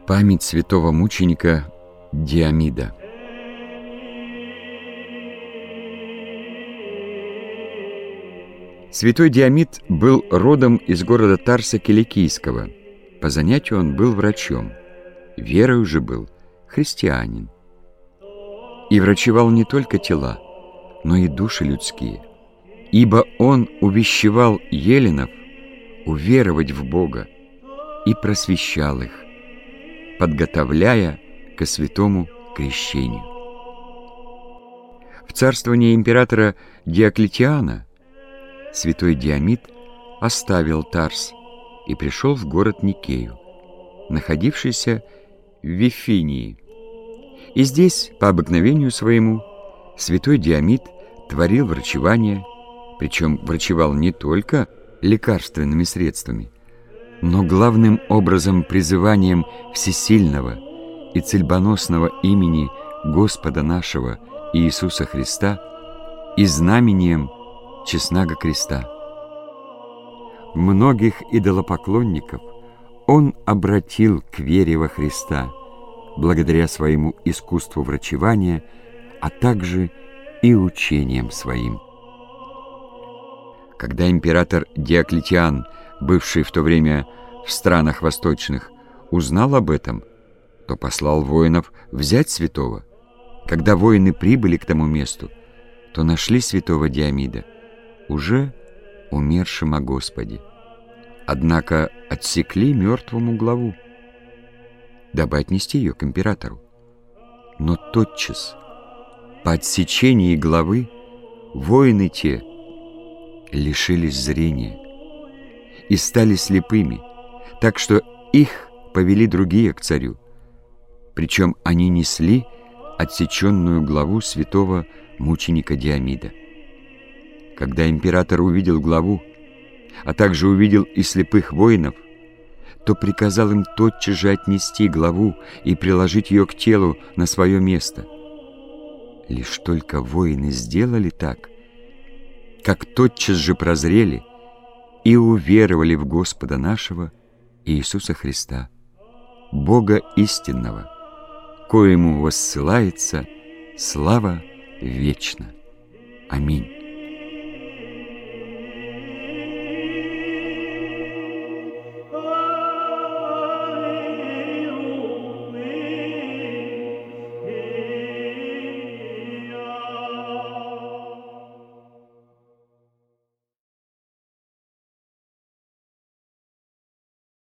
Память святого мученика Диамида. Святой Диамид был родом из города Тарса Киликийского. По занятию он был врачом. Верою же был христианин. И врачевал не только тела, но и души людские. Ибо он увещевал еленов уверовать в Бога и просвещал их, подготовляя ко святому крещению. В царствовании императора Диоклетиана святой Диамид оставил Тарс и пришел в город Никею, находившийся в Вифинии. И здесь, по обыкновению своему, святой Диамид творил врачевание, причем врачевал не только лекарственными средствами, но главным образом призыванием всесильного и цельбоносного имени Господа нашего Иисуса Христа и знамением честного креста. Многих идолопоклонников он обратил к вере во Христа, благодаря своему искусству врачевания, а также и учением своим. Когда император Диоклетиан, бывший в то время в странах восточных, узнал об этом, то послал воинов взять святого. Когда воины прибыли к тому месту, то нашли святого Диамида, уже умершим о Господе. Однако отсекли мертвому главу, дабы отнести ее к императору. Но тотчас, по отсечении главы, воины те лишились зрения и стали слепыми, так что их повели другие к царю. Причем они несли отсеченную главу святого мученика Диамида. Когда император увидел главу, а также увидел и слепых воинов, то приказал им тотчас же отнести главу и приложить ее к телу на свое место. Лишь только воины сделали так, как тотчас же прозрели и уверовали в Господа нашего Иисуса Христа, Бога истинного, коему воссылается слава вечна. Аминь.